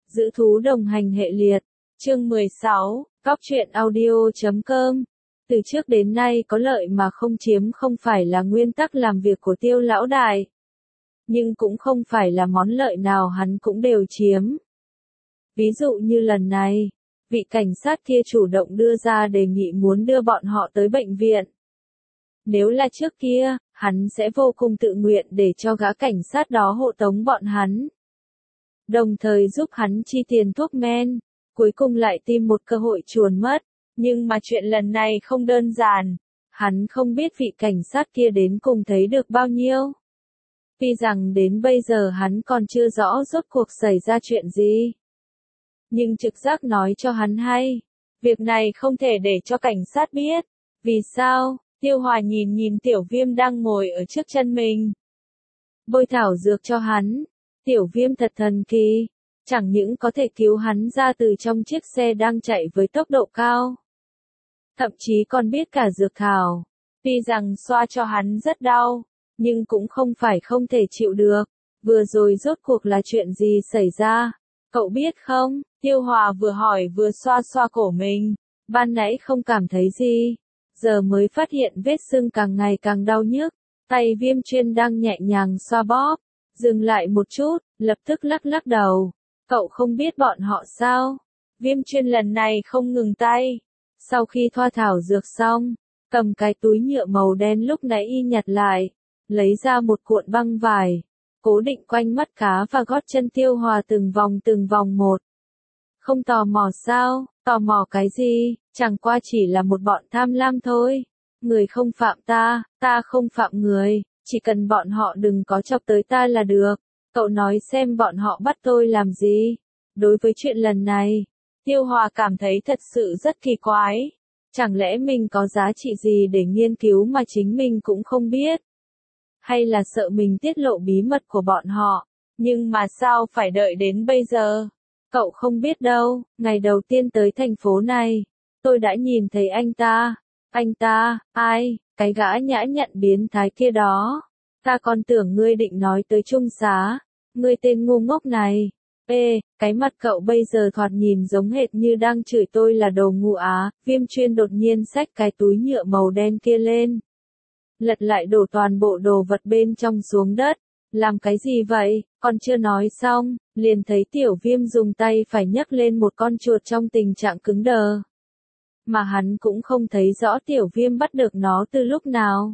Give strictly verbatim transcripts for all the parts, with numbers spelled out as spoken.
Giữ thú đồng hành hệ liệt. Chương mười sáu, Cóc truyện audio chấm com. Từ trước đến nay có lợi mà không chiếm không phải là nguyên tắc làm việc của Tiêu lão đại. Nhưng cũng không phải là món lợi nào hắn cũng đều chiếm. Ví dụ như lần này, vị cảnh sát kia chủ động đưa ra đề nghị muốn đưa bọn họ tới bệnh viện. Nếu là trước kia, hắn sẽ vô cùng tự nguyện để cho gã cảnh sát đó hộ tống bọn hắn. Đồng thời giúp hắn chi tiền thuốc men, cuối cùng lại tìm một cơ hội chuồn mất. Nhưng mà chuyện lần này không đơn giản, hắn không biết vị cảnh sát kia đến cùng thấy được bao nhiêu. Vì rằng đến bây giờ hắn còn chưa rõ rốt cuộc xảy ra chuyện gì. Nhưng trực giác nói cho hắn hay, việc này không thể để cho cảnh sát biết. Vì sao? Tiêu Hòa nhìn nhìn Tiểu Viêm đang ngồi ở trước chân mình. Bôi thảo dược cho hắn. Tiểu Viêm thật thần kỳ, chẳng những có thể cứu hắn ra từ trong chiếc xe đang chạy với tốc độ cao. Thậm chí còn biết cả dược thảo. Tuy rằng xoa cho hắn rất đau, nhưng cũng không phải không thể chịu được. Vừa rồi rốt cuộc là chuyện gì xảy ra? Cậu biết không? Tiêu Hòa vừa hỏi vừa xoa xoa cổ mình. Ban nãy không cảm thấy gì, giờ mới phát hiện vết sưng càng ngày càng đau nhức. Tay Viêm Chuyên đang nhẹ nhàng xoa bóp, dừng lại một chút, lập tức lắc lắc đầu. Cậu không biết bọn họ sao? Viêm Chuyên lần này không ngừng tay. Sau khi thoa thảo dược xong, cầm cái túi nhựa màu đen lúc nãy y nhặt lại, lấy ra một cuộn băng vải, cố định quanh mắt cá và gót chân Tiêu Hòa từng vòng từng vòng một. Không tò mò sao? Tò mò cái gì? Chẳng qua chỉ là một bọn tham lam thôi. Người không phạm ta, ta không phạm người, chỉ cần bọn họ đừng có chọc tới ta là được. Cậu nói xem bọn họ bắt tôi làm gì? Đối với chuyện lần này, Tiêu Hòa cảm thấy thật sự rất kỳ quái. Chẳng lẽ mình có giá trị gì để nghiên cứu mà chính mình cũng không biết? Hay là sợ mình tiết lộ bí mật của bọn họ? Nhưng mà sao phải đợi đến bây giờ? Cậu không biết đâu, ngày đầu tiên tới thành phố này, tôi đã nhìn thấy anh ta. Anh ta, ai, cái gã nhã nhặn biến thái kia đó. Ta còn tưởng ngươi định nói tới Trung Xá. Ngươi tên ngu ngốc này. Ê, cái mặt cậu bây giờ thoạt nhìn giống hệt như đang chửi tôi là đồ ngu á. Viêm Chuyên đột nhiên xách cái túi nhựa màu đen kia lên. Lật lại đổ toàn bộ đồ vật bên trong xuống đất. Làm cái gì vậy? Còn chưa nói xong, liền thấy Tiểu Viêm dùng tay phải nhấc lên một con chuột trong tình trạng cứng đờ. Mà hắn cũng không thấy rõ Tiểu Viêm bắt được nó từ lúc nào.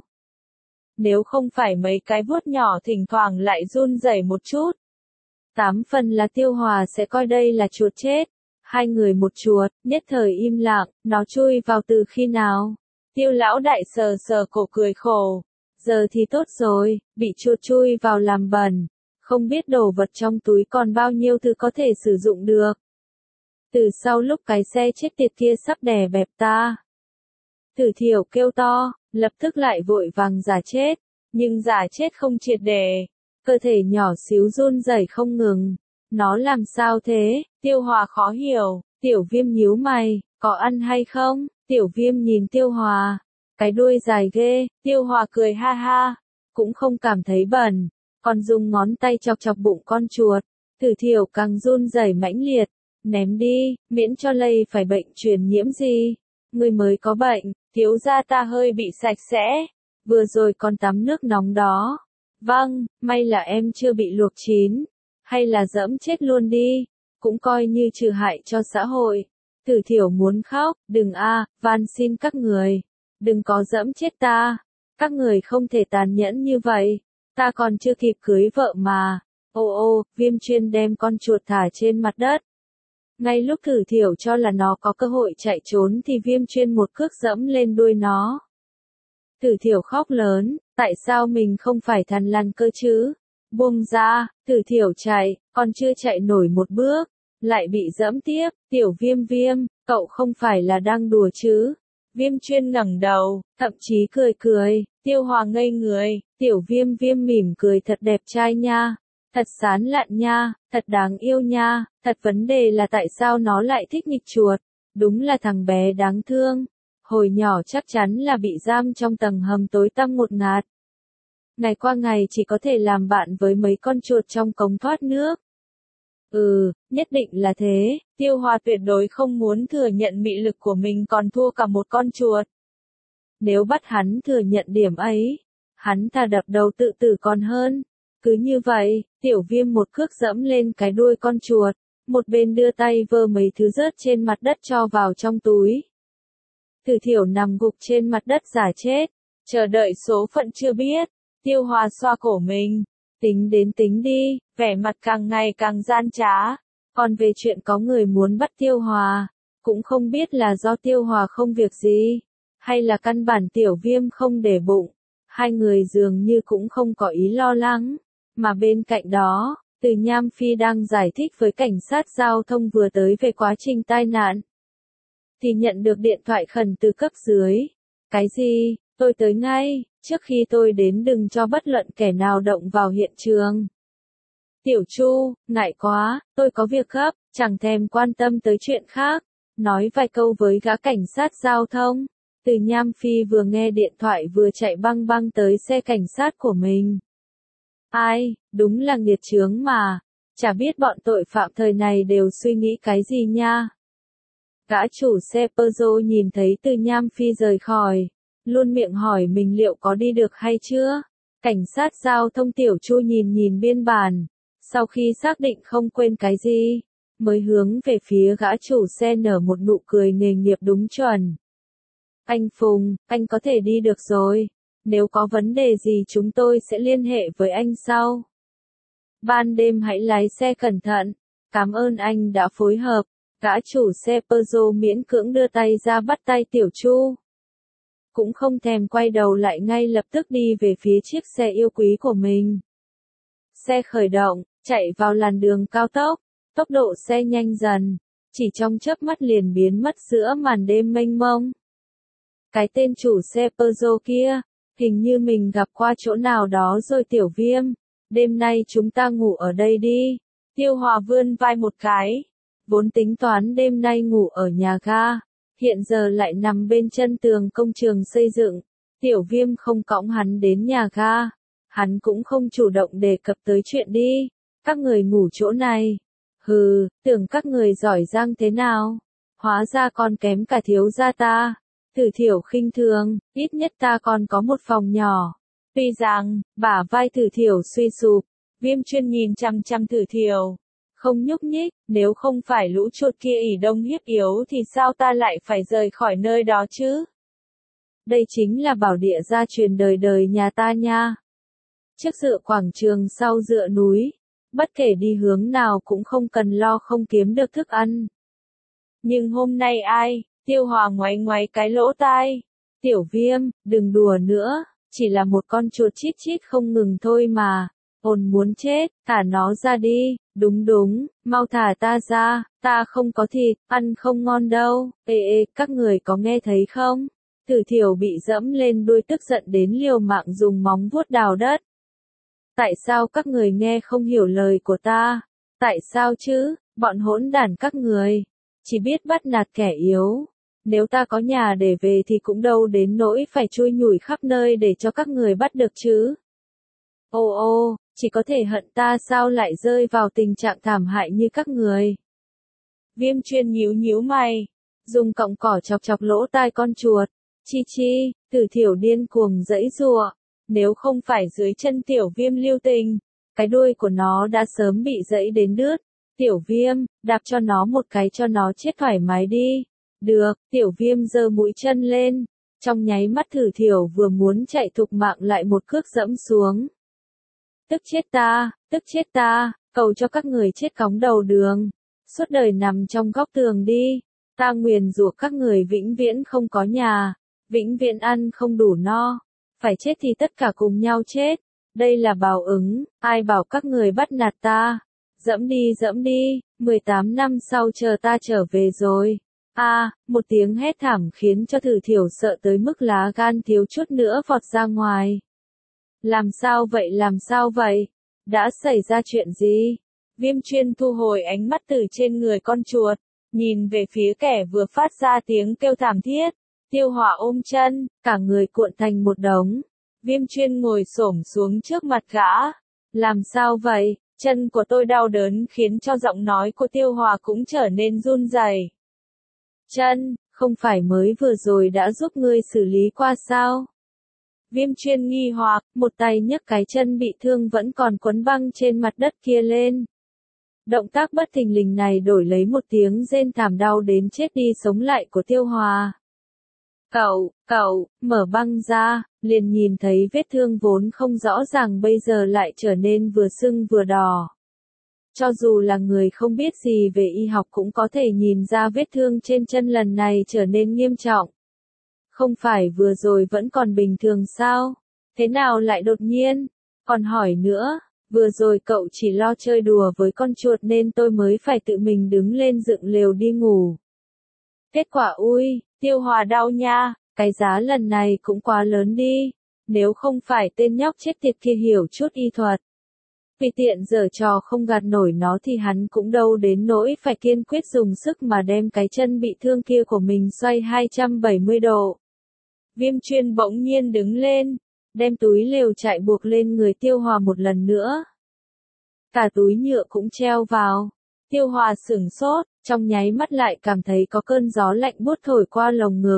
Nếu không phải mấy cái vuốt nhỏ thỉnh thoảng lại run rẩy một chút, tám phần là Tiêu Hòa sẽ coi đây là chuột chết. Hai người một chuột, nhất thời im lặng, nó chui vào từ khi nào? Tiêu lão đại sờ sờ cổ cười khổ. Giờ thì tốt rồi, bị chuột chui vào làm bẩn. Không biết đồ vật trong túi còn bao nhiêu thứ có thể sử dụng được. Từ sau lúc cái xe chết tiệt kia sắp đè bẹp ta, Tử Thiểu kêu to, lập tức lại vội vàng giả chết. Nhưng giả chết không triệt để. Cơ thể nhỏ xíu run rẩy không ngừng. Nó làm sao thế? Tiêu Hòa khó hiểu. Tiểu Viêm nhíu mày, có ăn hay không? Tiểu Viêm nhìn Tiêu Hòa. Cái đuôi dài ghê. Tiêu Hòa cười ha ha. Cũng không cảm thấy bẩn. Còn dùng ngón tay chọc chọc bụng con chuột. Tử Thiểu càng run rẩy mãnh liệt. Ném đi, miễn cho lây phải bệnh truyền nhiễm gì. Người mới có bệnh, thiếu gia ta hơi bị sạch sẽ. Vừa rồi còn tắm nước nóng đó. Vâng, may là em chưa bị luộc chín. Hay là dẫm chết luôn đi. Cũng coi như trừ hại cho xã hội. Tử Thiểu muốn khóc, đừng a, van xin các người. Đừng có dẫm chết ta. Các người không thể tàn nhẫn như vậy. Ta còn chưa kịp cưới vợ mà. Ô ô, Viêm Chuyên đem con chuột thả trên mặt đất. Ngay lúc Tử Thiểu cho là nó có cơ hội chạy trốn thì Viêm Chuyên một cước dẫm lên đuôi nó. Tử Thiểu khóc lớn, tại sao mình không phải thằn lằn cơ chứ? Buông ra, Tử Thiểu chạy, còn chưa chạy nổi một bước, lại bị dẫm tiếp. Tiểu Viêm Viêm, cậu không phải là đang đùa chứ? Viêm Chuyên ngẩng đầu, thậm chí cười cười. Tiêu Hòa ngây người. Tiểu Viêm Viêm mỉm cười thật đẹp trai nha. Thật sán lạn nha, thật đáng yêu nha. Thật vấn đề là tại sao nó lại thích nghịch chuột? Đúng là thằng bé đáng thương. Hồi nhỏ chắc chắn là bị giam trong tầng hầm tối tăm ngột ngạt. Ngày qua ngày chỉ có thể làm bạn với mấy con chuột trong cống thoát nước. Ừ, nhất định là thế, Tiêu Hòa tuyệt đối không muốn thừa nhận mị lực của mình còn thua cả một con chuột. Nếu bắt hắn thừa nhận điểm ấy, hắn thà đập đầu tự tử còn hơn. Cứ như vậy, Tiểu Viêm một cước dẫm lên cái đuôi con chuột, một bên đưa tay vơ mấy thứ rớt trên mặt đất cho vào trong túi. Tử Thiểu nằm gục trên mặt đất giả chết, chờ đợi số phận chưa biết. Tiêu Hòa xoa cổ mình, tính đến tính đi, vẻ mặt càng ngày càng gian trá. Còn về chuyện có người muốn bắt Tiêu Hòa, cũng không biết là do Tiêu Hòa không việc gì, hay là căn bản Tiểu Viêm không để bụng. Hai người dường như cũng không có ý lo lắng, mà bên cạnh đó, Từ Nham Phi đang giải thích với cảnh sát giao thông vừa tới về quá trình tai nạn. Thì nhận được điện thoại khẩn từ cấp dưới. Cái gì, tôi tới ngay, trước khi tôi đến đừng cho bất luận kẻ nào động vào hiện trường. Tiểu Chu, ngại quá, tôi có việc gấp, chẳng thèm quan tâm tới chuyện khác. Nói vài câu với gã cảnh sát giao thông. Từ Nham Phi vừa nghe điện thoại vừa chạy băng băng tới xe cảnh sát của mình. Ai, đúng là nghiệt chướng mà, chả biết bọn tội phạm thời này đều suy nghĩ cái gì nha. Gã chủ xe Peugeot nhìn thấy Từ Nham Phi rời khỏi, luôn miệng hỏi mình liệu có đi được hay chưa. Cảnh sát giao thông Tiểu Chu nhìn nhìn biên bản, sau khi xác định không quên cái gì, mới hướng về phía gã chủ xe nở một nụ cười nghề nghiệp đúng chuẩn. Anh Phùng, anh có thể đi được rồi. Nếu có vấn đề gì chúng tôi sẽ liên hệ với anh sau. Ban đêm hãy lái xe cẩn thận. Cảm ơn anh đã phối hợp. Gã chủ xe Peugeot miễn cưỡng đưa tay ra bắt tay Tiểu Chu. Cũng không thèm quay đầu lại ngay lập tức đi về phía chiếc xe yêu quý của mình. Xe khởi động, chạy vào làn đường cao tốc. Tốc độ xe nhanh dần. Chỉ trong chớp mắt liền biến mất giữa màn đêm mênh mông. Cái tên chủ xe Peugeot kia, hình như mình gặp qua chỗ nào đó rồi. Tiểu Viêm, đêm nay chúng ta ngủ ở đây đi. Tiêu Hòa vươn vai một cái, vốn tính toán đêm nay ngủ ở nhà ga, hiện giờ lại nằm bên chân tường công trường xây dựng. Tiểu Viêm không cõng hắn đến nhà ga, hắn cũng không chủ động đề cập tới chuyện đi. Các người ngủ chỗ này. Hừ, tưởng các người giỏi giang thế nào, hóa ra còn kém cả thiếu gia ta. Tử Thiểu khinh thường, ít nhất ta còn có một phòng nhỏ. Tuy rằng, bả vai Tử Thiểu suy sụp, Viêm Chuyên nhìn chăm chăm Tử Thiểu, không nhúc nhích. Nếu không phải lũ chuột kia ỉ đông hiếp yếu thì sao ta lại phải rời khỏi nơi đó chứ? Đây chính là bảo địa gia truyền đời đời nhà ta nha. Trước dựa quảng trường sau dựa núi, bất kể đi hướng nào cũng không cần lo không kiếm được thức ăn. Nhưng hôm nay ai? Tiêu Hòa ngoáy ngoáy cái lỗ tai. Tiểu Viêm, đừng đùa nữa, chỉ là một con chuột chít chít không ngừng thôi mà. Ồn muốn chết, thả nó ra đi. Đúng đúng, mau thả ta ra, ta không có thịt, ăn không ngon đâu. Ê ê, các người có nghe thấy không? Tử Thiểu bị dẫm lên đuôi tức giận đến liều mạng dùng móng vuốt đào đất. Tại sao các người nghe không hiểu lời của ta? Tại sao chứ, bọn hỗn đản các người, chỉ biết bắt nạt kẻ yếu. Nếu ta có nhà để về thì cũng đâu đến nỗi phải chui nhủi khắp nơi để cho các người bắt được chứ. Ô ô, chỉ có thể hận ta sao lại rơi vào tình trạng thảm hại như các người. Viêm Chuyên nhíu nhíu mày, dùng cọng cỏ chọc chọc lỗ tai con chuột. Chi chi, Tử Thiểu điên cuồng giãy giụa. Nếu không phải dưới chân Tiểu Viêm lưu tình, cái đuôi của nó đã sớm bị giãy đến đứt. Tiểu Viêm, đạp cho nó một cái cho nó chết thoải mái đi. Được, Tiểu Viêm giơ mũi chân lên. Trong nháy mắt Tử Thiểu vừa muốn chạy thục mạng lại một cước dẫm xuống. Tức chết ta, tức chết ta, cầu cho các người chết cóng đầu đường. Suốt đời nằm trong góc tường đi. Ta nguyền rủa các người vĩnh viễn không có nhà, vĩnh viễn ăn không đủ no. Phải chết thì tất cả cùng nhau chết. Đây là báo ứng, ai bảo các người bắt nạt ta. Dẫm đi dẫm đi, mười tám năm sau chờ ta trở về rồi. A, à, một tiếng hét thảm khiến cho Tử Thiểu sợ tới mức lá gan thiếu chút nữa vọt ra ngoài. Làm sao vậy làm sao vậy? Đã xảy ra chuyện gì? Viêm Chuyên thu hồi ánh mắt từ trên người con chuột, nhìn về phía kẻ vừa phát ra tiếng kêu thảm thiết. Tiêu Hỏa ôm chân, cả người cuộn thành một đống. Viêm Chuyên ngồi xổm xuống trước mặt gã. Làm sao vậy? Chân của tôi đau đớn khiến cho giọng nói của Tiêu Hòa cũng trở nên run rẩy. Chân, không phải mới vừa rồi đã giúp ngươi xử lý qua sao? Viêm Chuyên nghi hoặc, một tay nhấc cái chân bị thương vẫn còn quấn băng trên mặt đất kia lên. Động tác bất thình lình này đổi lấy một tiếng rên thảm đau đến chết đi sống lại của Tiêu Hòa. Cậu, cậu, mở băng ra, liền nhìn thấy vết thương vốn không rõ ràng bây giờ lại trở nên vừa sưng vừa đỏ. Cho dù là người không biết gì về y học cũng có thể nhìn ra vết thương trên chân lần này trở nên nghiêm trọng. Không phải vừa rồi vẫn còn bình thường sao? Thế nào lại đột nhiên? Còn hỏi nữa, vừa rồi cậu chỉ lo chơi đùa với con chuột nên tôi mới phải tự mình đứng lên dựng lều đi ngủ. Kết quả ui, Tiêu Hòa đau nha, cái giá lần này cũng quá lớn đi. Nếu không phải tên nhóc chết tiệt kia hiểu chút y thuật. Vì tiện giở trò không gạt nổi nó thì hắn cũng đâu đến nỗi phải kiên quyết dùng sức mà đem cái chân bị thương kia của mình xoay hai trăm bảy mươi độ. Viêm Chuyên bỗng nhiên đứng lên, đem túi lều trại buộc lên người Tiêu Hòa một lần nữa. Cả túi nhựa cũng treo vào. Tiêu Hòa sửng sốt, trong nháy mắt lại cảm thấy có cơn gió lạnh buốt thổi qua lồng ngực.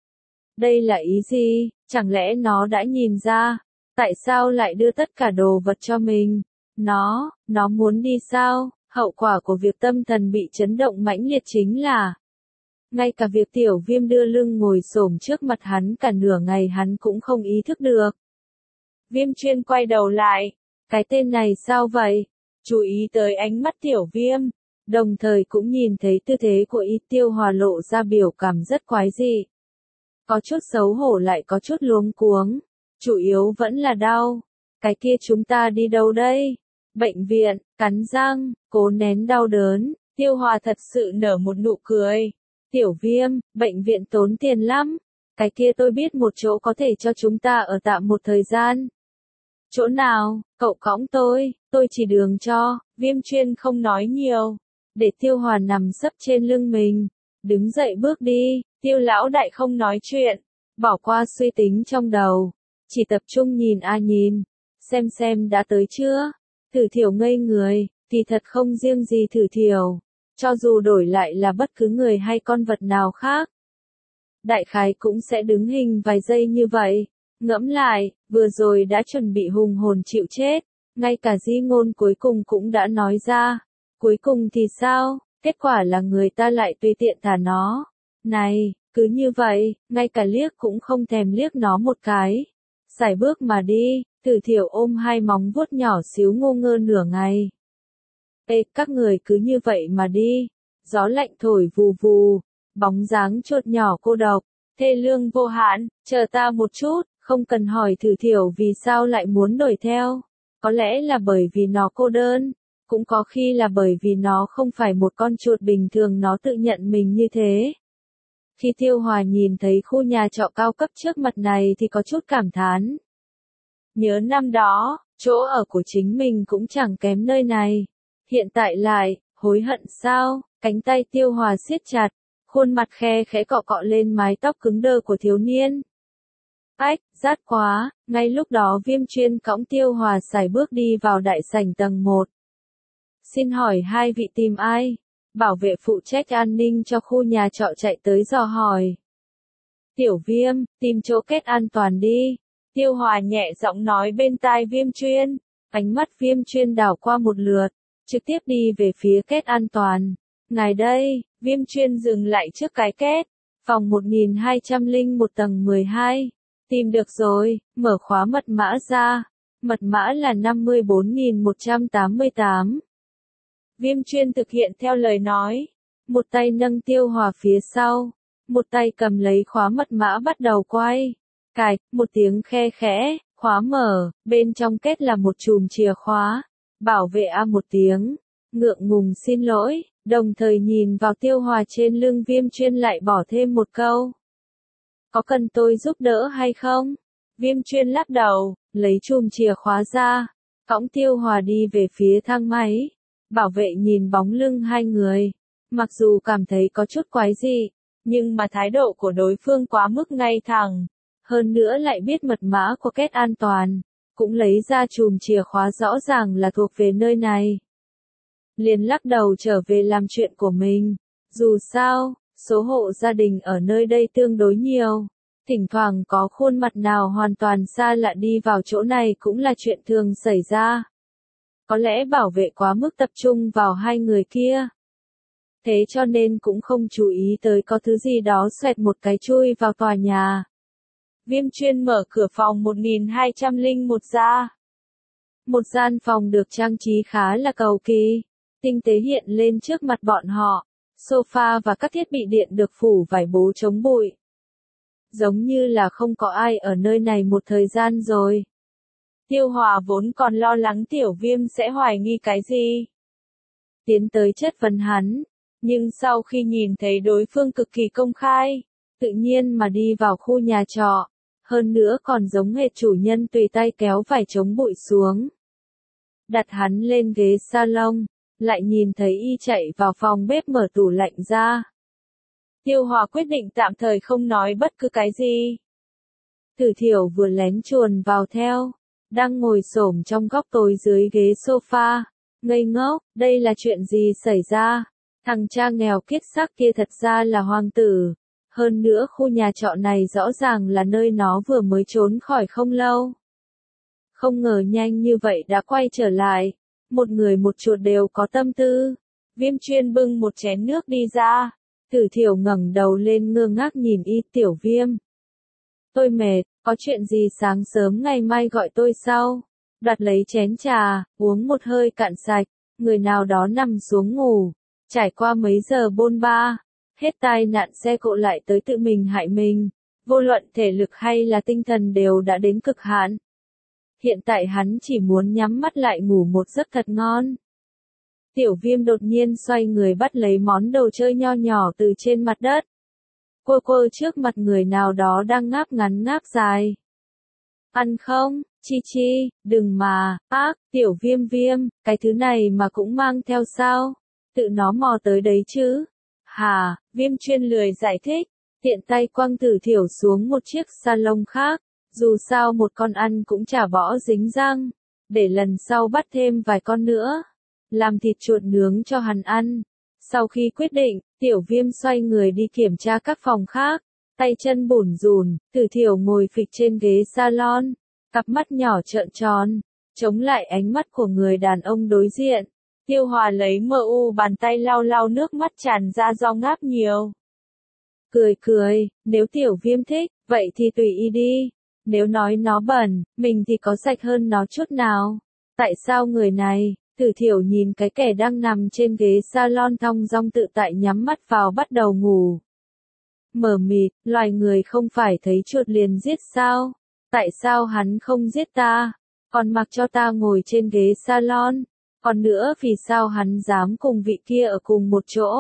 Đây là ý gì? Chẳng lẽ nó đã nhìn ra? Tại sao lại đưa tất cả đồ vật cho mình? Nó, nó muốn đi sao? Hậu quả của việc tâm thần bị chấn động mãnh liệt chính là ngay cả việc Tiểu Viêm đưa lưng ngồi xổm trước mặt hắn cả nửa ngày hắn cũng không ý thức được. Viêm Chuyên quay đầu lại, cái tên này sao vậy? Chú ý tới ánh mắt Tiểu Viêm, đồng thời cũng nhìn thấy tư thế của y. Tiêu Hòa lộ ra biểu cảm rất quái dị. Có chút xấu hổ lại có chút luống cuống, chủ yếu vẫn là đau. Cái kia chúng ta đi đâu đây? Bệnh viện, cắn răng, cố nén đau đớn. Tiêu Hòa thật sự nở một nụ cười. Tiểu Viêm, bệnh viện tốn tiền lắm. Cái kia tôi biết một chỗ có thể cho chúng ta ở tạm một thời gian. Chỗ nào? Cậu cõng tôi, tôi chỉ đường cho. Viêm Chuyên không nói nhiều, để Tiêu Hòa nằm sấp trên lưng mình. Đứng dậy bước đi. Tiêu lão đại không nói chuyện, bỏ qua suy tính trong đầu, chỉ tập trung nhìn a nhìn, xem xem đã tới chưa. Thử Thiểu ngây người, thì thật không riêng gì Thử Thiểu, cho dù đổi lại là bất cứ người hay con vật nào khác. Đại khái cũng sẽ đứng hình vài giây như vậy, ngẫm lại, vừa rồi đã chuẩn bị hùng hồn chịu chết, ngay cả di ngôn cuối cùng cũng đã nói ra. Cuối cùng thì sao? Kết quả là người ta lại tùy tiện thả nó. Này, cứ như vậy, ngay cả liếc cũng không thèm liếc nó một cái. Sải bước mà đi, Thử Thiểu ôm hai móng vuốt nhỏ xíu ngu ngơ nửa ngày. Ê, các người cứ như vậy mà đi. Gió lạnh thổi vù vù, bóng dáng chuột nhỏ cô độc, thê lương vô hạn, chờ ta một chút, không cần hỏi Thử Thiểu vì sao lại muốn đuổi theo. Có lẽ là bởi vì nó cô đơn, cũng có khi là bởi vì nó không phải một con chuột bình thường nó tự nhận mình như thế. Khi Tiêu Hòa nhìn thấy khu nhà trọ cao cấp trước mặt này thì có chút cảm thán. Nhớ năm đó, chỗ ở của chính mình cũng chẳng kém nơi này. Hiện tại lại, hối hận sao? Cánh tay Tiêu Hòa siết chặt, khuôn mặt khe khẽ cọ cọ lên mái tóc cứng đơ của thiếu niên. Ách, rát quá, ngay lúc đó Viêm Chuyên cõng Tiêu Hòa sải bước đi vào đại sảnh tầng một. Xin hỏi hai vị tìm ai? Bảo vệ phụ trách an ninh cho khu nhà trọ chạy tới dò hỏi. Tiểu Viêm, tìm chỗ kết an toàn đi. Tiêu Hòa nhẹ giọng nói bên tai Viêm Chuyên. Ánh mắt Viêm Chuyên đảo qua một lượt, trực tiếp đi về phía kết an toàn. Ngài đây, Viêm Chuyên dừng lại trước cái kết. Phòng một nghìn hai trăm lẻ một tầng mười hai. Tìm được rồi, mở khóa mật mã ra. Mật mã là năm mươi bốn nghìn một trăm tám mươi tám. Viêm Chuyên thực hiện theo lời nói, một tay nâng Tiêu Hòa phía sau, một tay cầm lấy khóa mật mã bắt đầu quay. Cạch, một tiếng khe khẽ, khóa mở, bên trong kết là một chùm chìa khóa. Bảo vệ a một tiếng, ngượng ngùng xin lỗi, đồng thời nhìn vào Tiêu Hòa trên lưng. Viêm Chuyên lại bỏ thêm một câu. Có cần tôi giúp đỡ hay không? Viêm Chuyên lắc đầu, lấy chùm chìa khóa ra, cõng Tiêu Hòa đi về phía thang máy. Bảo vệ nhìn bóng lưng hai người, mặc dù cảm thấy có chút quái dị, nhưng mà thái độ của đối phương quá mức ngay thẳng, hơn nữa lại biết mật mã của kết an toàn, cũng lấy ra chùm chìa khóa rõ ràng là thuộc về nơi này. Liền lắc đầu trở về làm chuyện của mình. Dù sao, số hộ gia đình ở nơi đây tương đối nhiều. Thỉnh thoảng có khuôn mặt nào hoàn toàn xa lạ đi vào chỗ này cũng là chuyện thường xảy ra. Có lẽ bảo vệ quá mức tập trung vào hai người kia. Thế cho nên cũng không chú ý tới có thứ gì đó xoẹt một cái chui vào tòa nhà. Viêm Chuyên mở cửa phòng một nghìn hai trăm lẻ một ra. Một gian phòng được trang trí khá là cầu kỳ. Tinh tế hiện lên trước mặt bọn họ. Sofa và các thiết bị điện được phủ vải bố chống bụi. Giống như là không có ai ở nơi này một thời gian rồi. Tiêu Hòa vốn còn lo lắng Tiểu Viêm sẽ hoài nghi cái gì. Tiến tới chất vấn hắn. Nhưng sau khi nhìn thấy đối phương cực kỳ công khai, tự nhiên mà đi vào khu nhà trọ. Hơn nữa còn giống hệt chủ nhân tùy tay kéo vải chống bụi xuống. Đặt hắn lên ghế salon, lại nhìn thấy y chạy vào phòng bếp mở tủ lạnh ra. Tiêu Hòa quyết định tạm thời không nói bất cứ cái gì. Tử Thiểu vừa lén chuồn vào theo, đang ngồi xổm trong góc tối dưới ghế sofa, ngây ngốc, đây là chuyện gì xảy ra? Thằng cha nghèo kiết xác kia thật ra là hoàng tử. Hơn nữa khu nhà trọ này rõ ràng là nơi nó vừa mới trốn khỏi không lâu. Không ngờ nhanh như vậy đã quay trở lại. Một người một chuột đều có tâm tư. Viêm Chuyên bưng một chén nước đi ra. Tử Thiểu ngẩng đầu lên ngơ ngác nhìn y. Tiểu Viêm. Tôi mệt, có chuyện gì sáng sớm ngày mai gọi tôi sau. Đoạt lấy chén trà, uống một hơi cạn sạch. Người nào đó nằm xuống ngủ. Trải qua mấy giờ bôn ba. Hết tai nạn xe cộ lại tới tự mình hại mình. Vô luận thể lực hay là tinh thần đều đã đến cực hạn. Hiện tại hắn chỉ muốn nhắm mắt lại ngủ một giấc thật ngon. Tiểu Viêm đột nhiên xoay người bắt lấy món đồ chơi nho nhỏ từ trên mặt đất. Quơ quơ trước mặt người nào đó đang ngáp ngắn ngáp dài. Ăn không, chi chi, đừng mà, ác, Tiểu Viêm Viêm, cái thứ này mà cũng mang theo sao? Tự nó mò tới đấy chứ. Hà, Viêm Chuyên lười giải thích, tiện tay quăng Tử Thiểu xuống một chiếc salon khác. Dù sao một con ăn cũng chả bỏ dính răng, để lần sau bắt thêm vài con nữa, làm thịt chuột nướng cho hắn ăn. Sau khi quyết định, Tiểu Viêm xoay người đi kiểm tra các phòng khác, tay chân bủn rủn, Tử Thiểu ngồi phịch trên ghế salon, cặp mắt nhỏ trợn tròn, chống lại ánh mắt của người đàn ông đối diện. Tiêu Hòa lấy mờ u bàn tay lau lau nước mắt tràn ra do ngáp nhiều. Cười cười, nếu Tiểu Viêm thích, vậy thì tùy y đi. Nếu nói nó bẩn, mình thì có sạch hơn nó chút nào. Tại sao người này? Tử Thiểu nhìn cái kẻ đang nằm trên ghế salon thong dong tự tại nhắm mắt vào bắt đầu ngủ. Mờ mịt, loài người không phải thấy chuột liền giết sao? Tại sao hắn không giết ta? Còn mặc cho ta ngồi trên ghế salon? Còn nữa vì sao hắn dám cùng vị kia ở cùng một chỗ?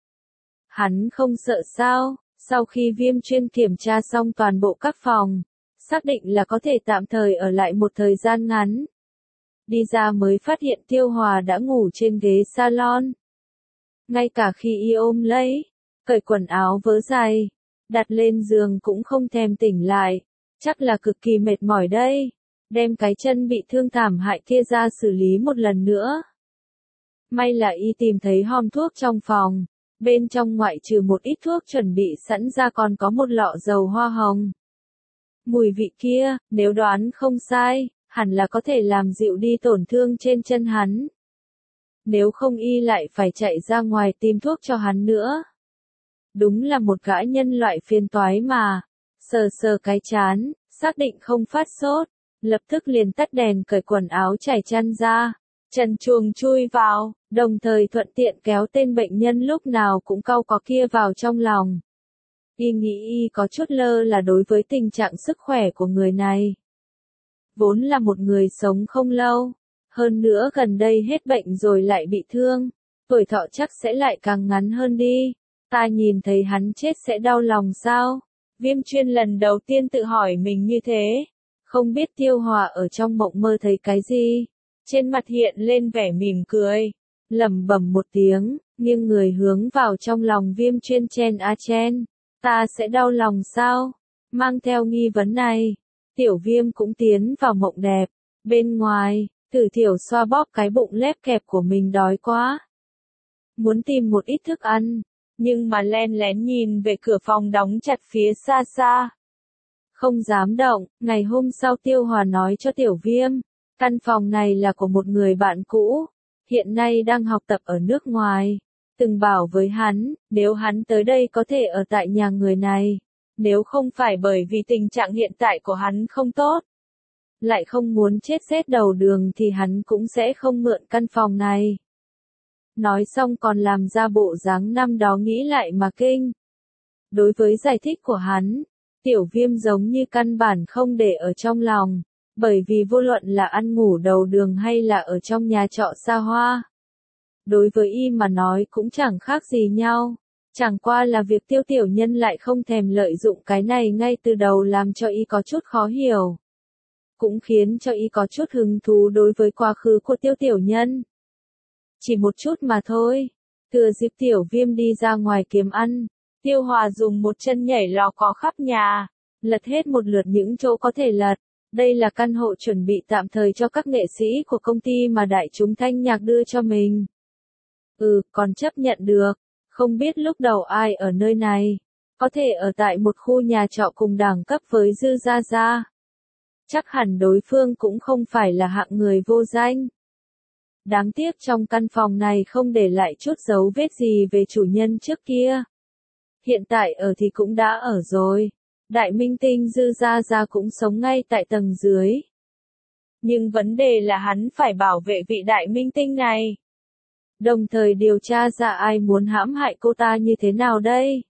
Hắn không sợ sao? Sau khi Viêm Chuyên kiểm tra xong toàn bộ các phòng, xác định là có thể tạm thời ở lại một thời gian ngắn. Đi ra mới phát hiện Tiêu Hòa đã ngủ trên ghế salon. Ngay cả khi y ôm lấy, cởi quần áo vớ giày, đặt lên giường cũng không thèm tỉnh lại. Chắc là cực kỳ mệt mỏi đây. Đem cái chân bị thương thảm hại kia ra xử lý một lần nữa. May là y tìm thấy hòm thuốc trong phòng. Bên trong ngoại trừ một ít thuốc chuẩn bị sẵn ra còn có một lọ dầu hoa hồng. Mùi vị kia, nếu đoán không sai, hẳn là có thể làm dịu đi tổn thương trên chân hắn. Nếu không y lại phải chạy ra ngoài tìm thuốc cho hắn nữa. Đúng là một gã nhân loại phiền toái mà. Sờ sờ cái chán, xác định không phát sốt, lập tức liền tắt đèn cởi quần áo trải chăn ra. Trần truồng chui vào, đồng thời thuận tiện kéo tên bệnh nhân lúc nào cũng cau có kia vào trong lòng. Y nghĩ y có chút lơ là đối với tình trạng sức khỏe của người này. Vốn là một người sống không lâu, hơn nữa gần đây hết bệnh rồi lại bị thương, tuổi thọ chắc sẽ lại càng ngắn hơn đi. Ta nhìn thấy hắn chết sẽ đau lòng sao? Viêm Chuyên lần đầu tiên tự hỏi mình như thế. Không biết Tiêu Hòa ở trong mộng mơ thấy cái gì? Trên mặt hiện lên vẻ mỉm cười, lẩm bẩm một tiếng, nghiêng người hướng vào trong lòng Viêm Chuyên chen a chen. Ta sẽ đau lòng sao? Mang theo nghi vấn này, Tiểu Viêm cũng tiến vào mộng đẹp. Bên ngoài, Tử Thiểu xoa bóp cái bụng lép kẹp của mình đói quá. Muốn tìm một ít thức ăn, nhưng mà len lén nhìn về cửa phòng đóng chặt phía xa xa. Không dám động, ngày hôm sau Tiêu Hòa nói cho Tiểu Viêm, căn phòng này là của một người bạn cũ, hiện nay đang học tập ở nước ngoài. Từng bảo với hắn, nếu hắn tới đây có thể ở tại nhà người này, nếu không phải bởi vì tình trạng hiện tại của hắn không tốt, lại không muốn chết rét đầu đường thì hắn cũng sẽ không mượn căn phòng này. Nói xong còn làm ra bộ dáng năm đó nghĩ lại mà kinh. Đối với giải thích của hắn, Tiểu Viêm giống như căn bản không để ở trong lòng, bởi vì vô luận là ăn ngủ đầu đường hay là ở trong nhà trọ xa hoa, đối với y mà nói cũng chẳng khác gì nhau. Chẳng qua là việc Tiêu tiểu nhân lại không thèm lợi dụng cái này ngay từ đầu làm cho y có chút khó hiểu. Cũng khiến cho y có chút hứng thú đối với quá khứ của Tiêu tiểu nhân. Chỉ một chút mà thôi. Thừa dịp Tiểu Viêm đi ra ngoài kiếm ăn, Tiêu Hòa dùng một chân nhảy lò có khắp nhà, lật hết một lượt những chỗ có thể lật. Đây là căn hộ chuẩn bị tạm thời cho các nghệ sĩ của công ty mà đại chúng thanh nhạc đưa cho mình. Ừ, còn chấp nhận được. Không biết lúc đầu ai ở nơi này, có thể ở tại một khu nhà trọ cùng đẳng cấp với Dư Gia Gia. Chắc hẳn đối phương cũng không phải là hạng người vô danh. Đáng tiếc trong căn phòng này không để lại chút dấu vết gì về chủ nhân trước kia. Hiện tại ở thì cũng đã ở rồi. Đại minh tinh Dư Gia Gia cũng sống ngay tại tầng dưới. Nhưng vấn đề là hắn phải bảo vệ vị đại minh tinh này. Đồng thời điều tra ra ai muốn hãm hại cô ta như thế nào đây?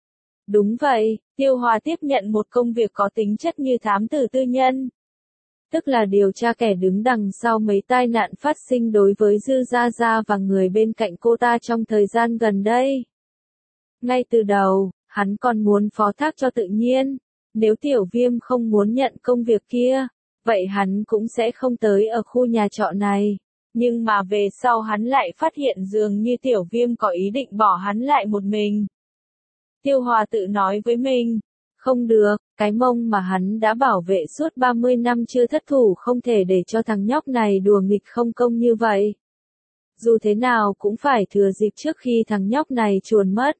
Đúng vậy, Tiêu Hòa tiếp nhận một công việc có tính chất như thám tử tư nhân. Tức là điều tra kẻ đứng đằng sau mấy tai nạn phát sinh đối với Dư Gia Gia và người bên cạnh cô ta trong thời gian gần đây. Ngay từ đầu, hắn còn muốn phó thác cho tự nhiên. Nếu Tiểu Viêm không muốn nhận công việc kia, vậy hắn cũng sẽ không tới ở khu nhà trọ này. Nhưng mà về sau hắn lại phát hiện dường như Tiểu Viêm có ý định bỏ hắn lại một mình. Tiêu Hòa tự nói với mình, không được, cái mông mà hắn đã bảo vệ suốt ba mươi năm chưa thất thủ không thể để cho thằng nhóc này đùa nghịch không công như vậy. Dù thế nào cũng phải thừa dịp trước khi thằng nhóc này chuồn mất.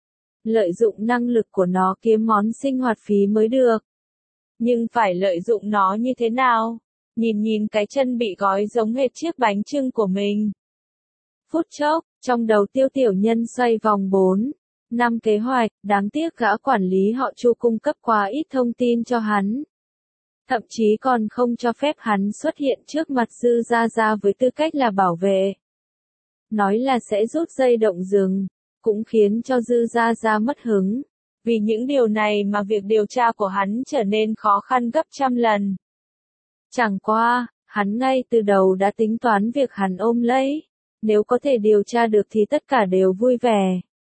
Lợi dụng năng lực của nó kiếm món sinh hoạt phí mới được. Nhưng phải lợi dụng nó như thế nào? Nhìn nhìn cái chân bị gói giống hệt chiếc bánh chưng của mình. Phút chốc, trong đầu Tiêu tiểu nhân xoay vòng bốn, năm kế hoạch, đáng tiếc gã quản lý họ Chu cung cấp quá ít thông tin cho hắn. Thậm chí còn không cho phép hắn xuất hiện trước mặt Dư Gia Gia với tư cách là bảo vệ. Nói là sẽ rút dây động rừng, cũng khiến cho Dư Gia Gia mất hứng. Vì những điều này mà việc điều tra của hắn trở nên khó khăn gấp trăm lần. Chẳng qua, hắn ngay từ đầu đã tính toán việc hắn ôm lấy. Nếu có thể điều tra được thì tất cả đều vui vẻ.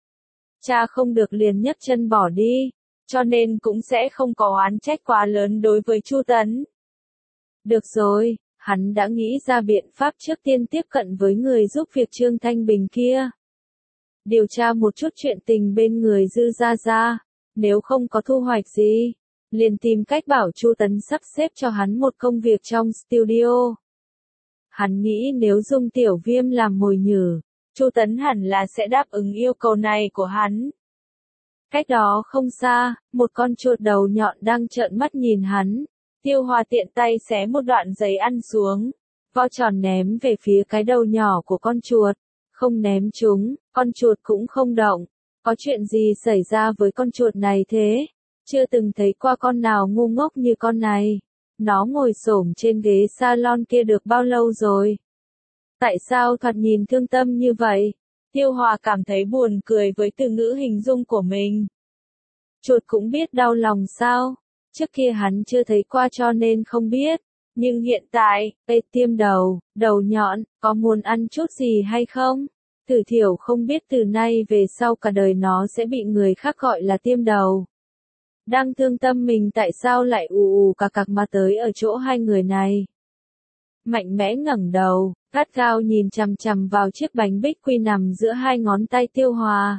Cha không được liền nhấc chân bỏ đi, cho nên cũng sẽ không có oán trách quá lớn đối với Chu Tấn. Được rồi, hắn đã nghĩ ra biện pháp trước tiên tiếp cận với người giúp việc Trương Thanh Bình kia. Điều tra một chút chuyện tình bên người Dư Gia Gia, nếu không có thu hoạch gì, liền tìm cách bảo Chu Tấn sắp xếp cho hắn một công việc trong studio. Hắn nghĩ nếu dùng Tiểu Viêm làm mồi nhử, Chu Tấn hẳn là sẽ đáp ứng yêu cầu này của hắn. Cách đó không xa, một con chuột đầu nhọn đang trợn mắt nhìn hắn. Tiêu Hòa tiện tay xé một đoạn giấy ăn xuống, vo tròn ném về phía cái đầu nhỏ của con chuột. Không ném chúng, con chuột cũng không động. Có chuyện gì xảy ra với con chuột này thế? Chưa từng thấy qua con nào ngu ngốc như con này. Nó ngồi xổm trên ghế salon kia được bao lâu rồi? Tại sao thoạt nhìn thương tâm như vậy? Tiêu Hòa cảm thấy buồn cười với từ ngữ hình dung của mình. Chuột cũng biết đau lòng sao? Trước kia hắn chưa thấy qua cho nên không biết. Nhưng hiện tại, tê tiêm đầu, đầu nhọn, có muốn ăn chút gì hay không? Tử Thiểu không biết từ nay về sau cả đời nó sẽ bị người khác gọi là tiêm đầu. Đang thương tâm mình tại sao lại ù ù cà cạc mà tới ở chỗ hai người này. Mạnh mẽ ngẩng đầu, gắt gao nhìn chằm chằm vào chiếc bánh bích quy nằm giữa hai ngón tay Tiêu Hòa.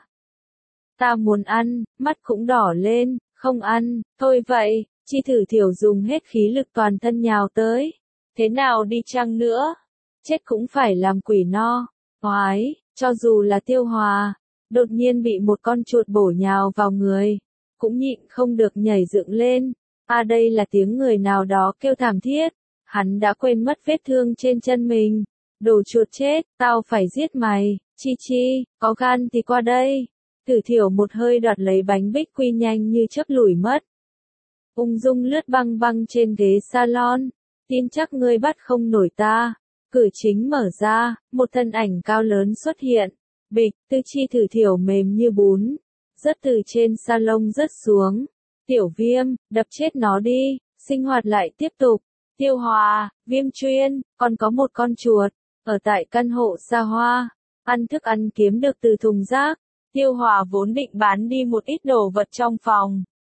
Ta muốn ăn, mắt cũng đỏ lên, không ăn, thôi vậy, Chi Tử Thiểu dùng hết khí lực toàn thân nhào tới. Thế nào đi chăng nữa, chết cũng phải làm quỷ no. Oái, cho dù là Tiêu Hòa, đột nhiên bị một con chuột bổ nhào vào người, cũng nhịn không được nhảy dựng lên. À đây là tiếng người nào đó kêu thảm thiết, hắn đã quên mất vết thương trên chân mình. Đồ chuột chết, tao phải giết mày, Chi Chi, có gan thì qua đây. Tử Thiểu một hơi đoạt lấy bánh bích quy nhanh như chớp lủi mất. Ung dung lướt băng băng trên ghế salon, tin chắc ngươi bắt không nổi ta. Cửa chính mở ra, một thân ảnh cao lớn xuất hiện. Bịch, Tư Chi Tử Thiểu mềm như bún, rớt từ trên salon rớt xuống. Tiểu Viêm, đập chết nó đi, sinh hoạt lại tiếp tục. Tiêu Hòa, Viêm Chuyên, còn có một con chuột, ở tại căn hộ xa hoa, ăn thức ăn kiếm được từ thùng rác. Tiêu Hòa vốn định bán đi một ít đồ vật trong phòng,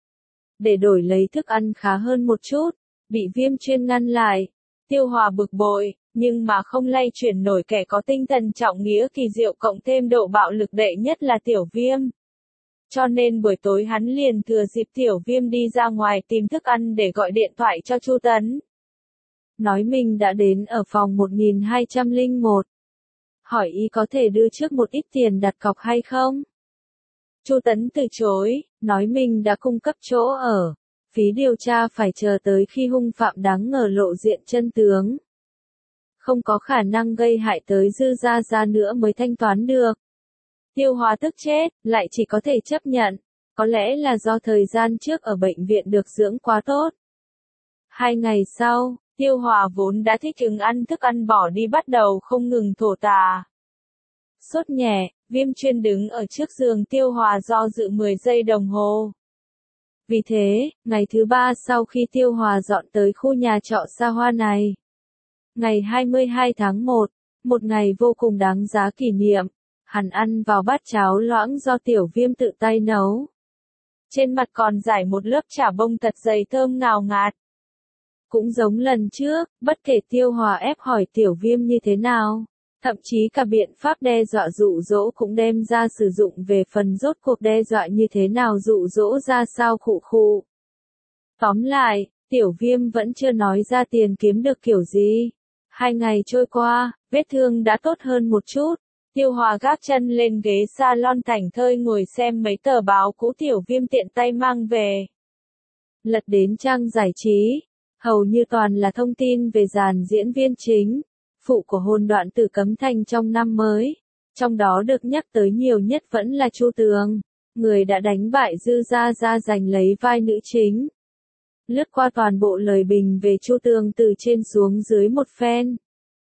để đổi lấy thức ăn khá hơn một chút, bị Viêm Chuyên ngăn lại. Tiêu Hòa bực bội, nhưng mà không lay chuyển nổi kẻ có tinh thần trọng nghĩa kỳ diệu cộng thêm độ bạo lực đệ nhất là Tiểu Viêm. Cho nên buổi tối hắn liền thừa dịp Tiểu Viêm đi ra ngoài tìm thức ăn để gọi điện thoại cho Chu Tấn. Nói mình đã đến ở phòng một nghìn hai trăm lẻ một. Hỏi y có thể đưa trước một ít tiền đặt cọc hay không? Chu Tấn từ chối, nói mình đã cung cấp chỗ ở. Phí điều tra phải chờ tới khi hung phạm đáng ngờ lộ diện chân tướng. Không có khả năng gây hại tới Dư Gia Gia nữa mới thanh toán được. Tiêu Hòa tức chết, lại chỉ có thể chấp nhận. Có lẽ là do thời gian trước ở bệnh viện được dưỡng quá tốt. Hai ngày sau, Tiêu Hòa vốn đã thích ứng ăn thức ăn bỏ đi bắt đầu không ngừng thổ tà. Sốt nhẹ, Viêm Chuyên đứng ở trước giường Tiêu Hòa do dự mười giây đồng hồ. Vì thế, ngày thứ ba sau khi Tiêu Hòa dọn tới khu nhà trọ xa hoa này, ngày hai mươi hai tháng một, một ngày vô cùng đáng giá kỷ niệm, hắn ăn vào bát cháo loãng do Tiểu Viêm tự tay nấu. Trên mặt còn rải một lớp chả bông thật dày thơm ngào ngạt. Cũng giống lần trước, bất kể Tiêu Hòa ép hỏi Tiểu Viêm như thế nào, thậm chí cả biện pháp đe dọa dụ dỗ cũng đem ra sử dụng về phần rốt cuộc đe dọa như thế nào dụ dỗ ra sao khụ khụ. Tóm lại, Tiểu Viêm vẫn chưa nói ra tiền kiếm được kiểu gì. Hai ngày trôi qua, vết thương đã tốt hơn một chút. Tiêu Hòa gác chân lên ghế salon thảnh thơi ngồi xem mấy tờ báo cũ Tiểu Viêm tiện tay mang về. Lật đến trang giải trí, hầu như toàn là thông tin về dàn diễn viên chính, phụ của hồn đoạn tử Cấm Thành trong năm mới. Trong đó được nhắc tới nhiều nhất vẫn là Chu Tường, người đã đánh bại Dư Gia Gia giành lấy vai nữ chính. Lướt qua toàn bộ lời bình về Chu Tường từ trên xuống dưới một phen.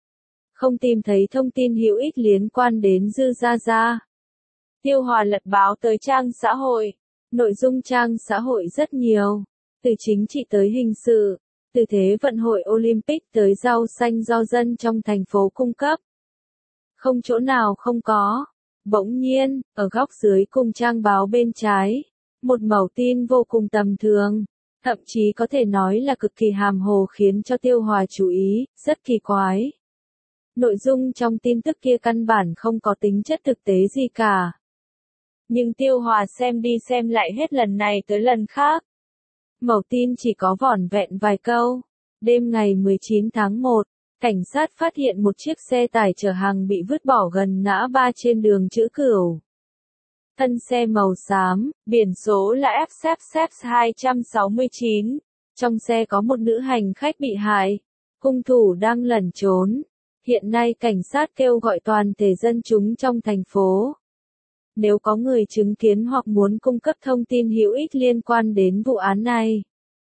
Không tìm thấy thông tin hữu ích liên quan đến Dư Gia Gia. Tiêu Hòa lật báo tới trang xã hội. Nội dung trang xã hội rất nhiều, từ chính trị tới hình sự, từ Thế vận hội Olympic tới rau xanh do dân trong thành phố cung cấp. Không chỗ nào không có. Bỗng nhiên, ở góc dưới cùng trang báo bên trái, một mẩu tin vô cùng tầm thường, thậm chí có thể nói là cực kỳ hàm hồ khiến cho Tiêu Hòa chú ý, rất kỳ quái. Nội dung trong tin tức kia căn bản không có tính chất thực tế gì cả. Nhưng Tiêu Hòa xem đi xem lại hết lần này tới lần khác. Mẩu tin chỉ có vỏn vẹn vài câu. Đêm ngày mười chín tháng một, cảnh sát phát hiện một chiếc xe tải chở hàng bị vứt bỏ gần ngã ba trên đường Chữ Cửu. Thân xe màu xám, biển số là F F F hai sáu chín. Trong xe có một nữ hành khách bị hại. Hung thủ đang lẩn trốn. Hiện nay cảnh sát kêu gọi toàn thể dân chúng trong thành phố. Nếu có người chứng kiến hoặc muốn cung cấp thông tin hữu ích liên quan đến vụ án này,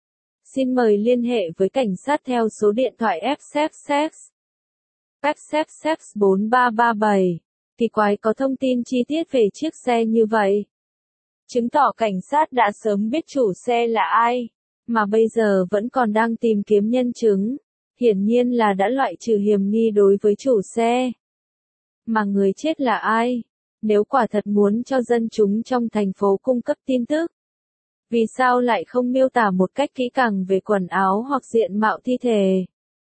xin mời liên hệ với cảnh sát theo số điện thoại F F F F F F bốn ba ba bảy. Kỳ quái có thông tin chi tiết về chiếc xe như vậy, chứng tỏ cảnh sát đã sớm biết chủ xe là ai, mà bây giờ vẫn còn đang tìm kiếm nhân chứng. Hiển nhiên là đã loại trừ hiểm nghi đối với chủ xe. Mà người chết là ai? Nếu quả thật muốn cho dân chúng trong thành phố cung cấp tin tức, vì sao lại không miêu tả một cách kỹ càng về quần áo hoặc diện mạo thi thể?